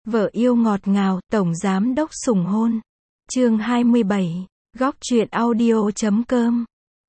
Vợ yêu ngọt ngào, tổng giám đốc sủng hôn. Chương 27. Góc truyện audio.com.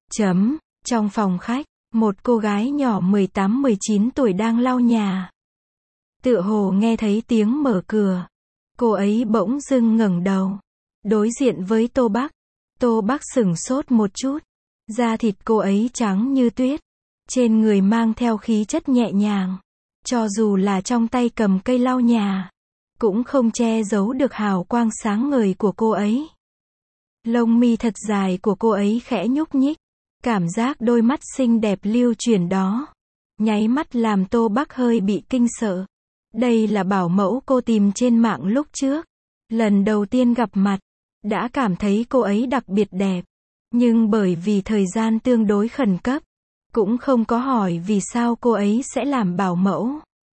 Trong phòng khách, một cô gái nhỏ 18-19 tuổi đang lau nhà. Tựa hồ nghe thấy tiếng mở cửa. Cô ấy bỗng dưng ngẩng đầu. Đối diện với Tô Bắc. Tô Bắc sửng sốt một chút. Da thịt cô ấy trắng như tuyết. Trên người mang theo khí chất nhẹ nhàng. Cho dù là trong tay cầm cây lau nhà, cũng không che giấu được hào quang sáng ngời của cô ấy. Lông mi thật dài của cô ấy khẽ nhúc nhích. Cảm giác đôi mắt xinh đẹp lưu chuyển đó, nháy mắt làm Tô Bắc hơi bị kinh sợ. Đây là bảo mẫu cô tìm trên mạng lúc trước. Lần đầu tiên gặp mặt, đã cảm thấy cô ấy đặc biệt đẹp. Nhưng bởi vì thời gian tương đối khẩn cấp, cũng không có hỏi vì sao cô ấy sẽ làm bảo mẫu.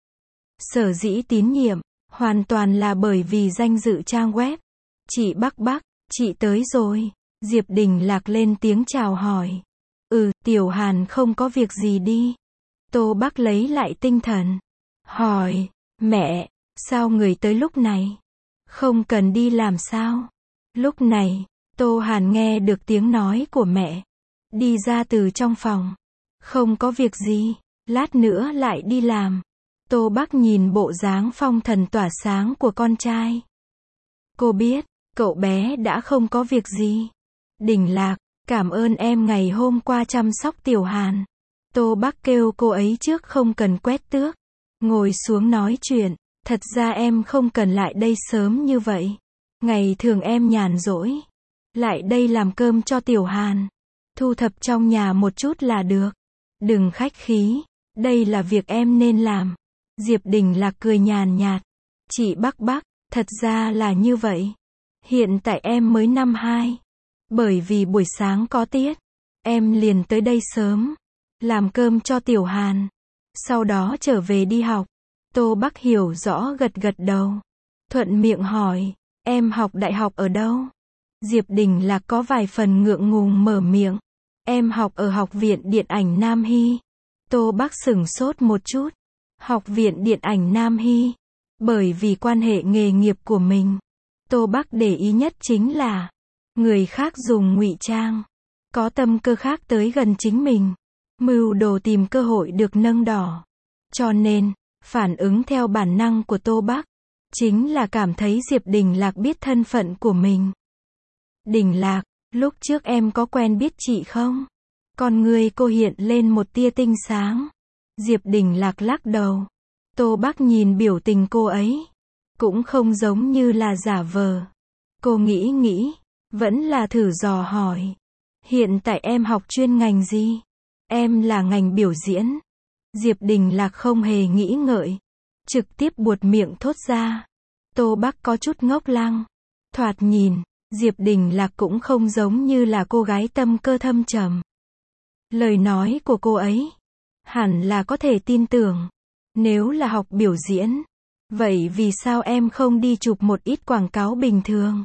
Sở dĩ tín nhiệm, hoàn toàn là bởi vì danh dự trang web. Chị Bắc, chị tới rồi. Diệp Đình Lạc lên tiếng chào hỏi. Tiểu Hàn không có việc gì đi. Tô Bắc lấy lại tinh thần. Hỏi, mẹ, sao người tới lúc này? Không cần đi làm sao? Lúc này, Tô Hàn nghe được tiếng nói của mẹ. Đi ra từ trong phòng. Không có việc gì, lát nữa lại đi làm. Tô Bắc nhìn bộ dáng phong thần tỏa sáng của con trai. Cô biết, cậu bé đã không có việc gì. Đình Lạc, cảm ơn em ngày hôm qua chăm sóc Tiểu Hàn. Tô Bắc kêu cô ấy trước không cần quét tước. Ngồi xuống nói chuyện, thật ra em không cần lại đây sớm như vậy. Ngày thường em nhàn rỗi. Lại đây làm cơm cho Tiểu Hàn. Thu thập trong nhà một chút là được. Đừng khách khí, đây là việc em nên làm. Diệp Đình Lạc cười nhàn nhạt. Chị Bắc, thật ra là như vậy. Hiện tại em mới năm 2. Bởi vì buổi sáng có tiết, em liền tới đây sớm. Làm cơm cho Tiểu Hàn. Sau đó trở về đi học. Tô Bắc hiểu rõ gật đầu. Thuận miệng hỏi, em học đại học ở đâu? Diệp Đình Lạc có vài phần ngượng ngùng mở miệng. Em học ở Học viện Điện ảnh Nam Hy. Tô Bắc sửng sốt một chút. Học viện Điện ảnh Nam Hy. Bởi vì quan hệ nghề nghiệp của mình, Tô Bắc để ý nhất chính là người khác dùng ngụy trang, có tâm cơ khác tới gần chính mình, mưu đồ tìm cơ hội được nâng đỏ. Cho nên, phản ứng theo bản năng của Tô Bắc chính là cảm thấy Diệp Đình Lạc biết thân phận của mình. Đình Lạc, lúc trước em có quen biết chị không? Con người cô hiện lên một tia tinh sáng. Diệp Đình Lạc lắc đầu. Tô Bắc nhìn biểu tình cô ấy, cũng không giống như là giả vờ. Cô nghĩ, vẫn là thử dò hỏi. Hiện tại em học chuyên ngành gì? Em là ngành biểu diễn. Diệp Đình Lạc không hề nghĩ ngợi, trực tiếp buột miệng thốt ra. Tô Bắc có chút ngốc lăng. Thoạt nhìn, Diệp Đình Lạc cũng không giống như là cô gái tâm cơ thâm trầm. Lời nói của cô ấy, hẳn là có thể tin tưởng. Nếu là học biểu diễn, vậy vì sao em không đi chụp một ít quảng cáo bình thường?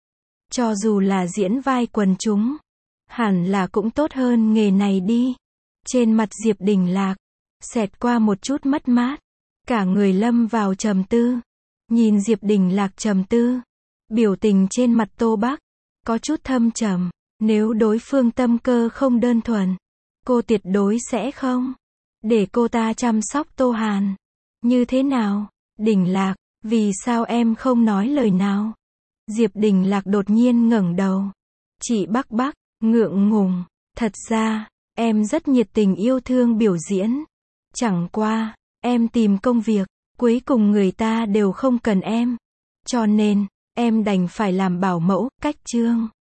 Cho dù là diễn vai quần chúng, hẳn là cũng tốt hơn nghề này đi. Trên mặt Diệp Đình Lạc xẹt qua một chút mất mát, cả người lâm vào trầm tư. Nhìn Diệp Đình Lạc trầm tư, biểu tình trên mặt Tô Bắc có chút thâm trầm. Nếu đối phương tâm cơ không đơn thuần, cô tuyệt đối sẽ không để cô ta chăm sóc Tô Hàn. Như thế nào? Đình Lạc, vì sao em không nói lời nào? Diệp Đình Lạc đột nhiên ngẩng đầu. Chị Bắc, ngượng ngùng. Thật ra, em rất nhiệt tình yêu thương biểu diễn. Chẳng qua, em tìm công việc, cuối cùng người ta đều không cần em. Cho nên, em đành phải làm bảo mẫu, cách chương.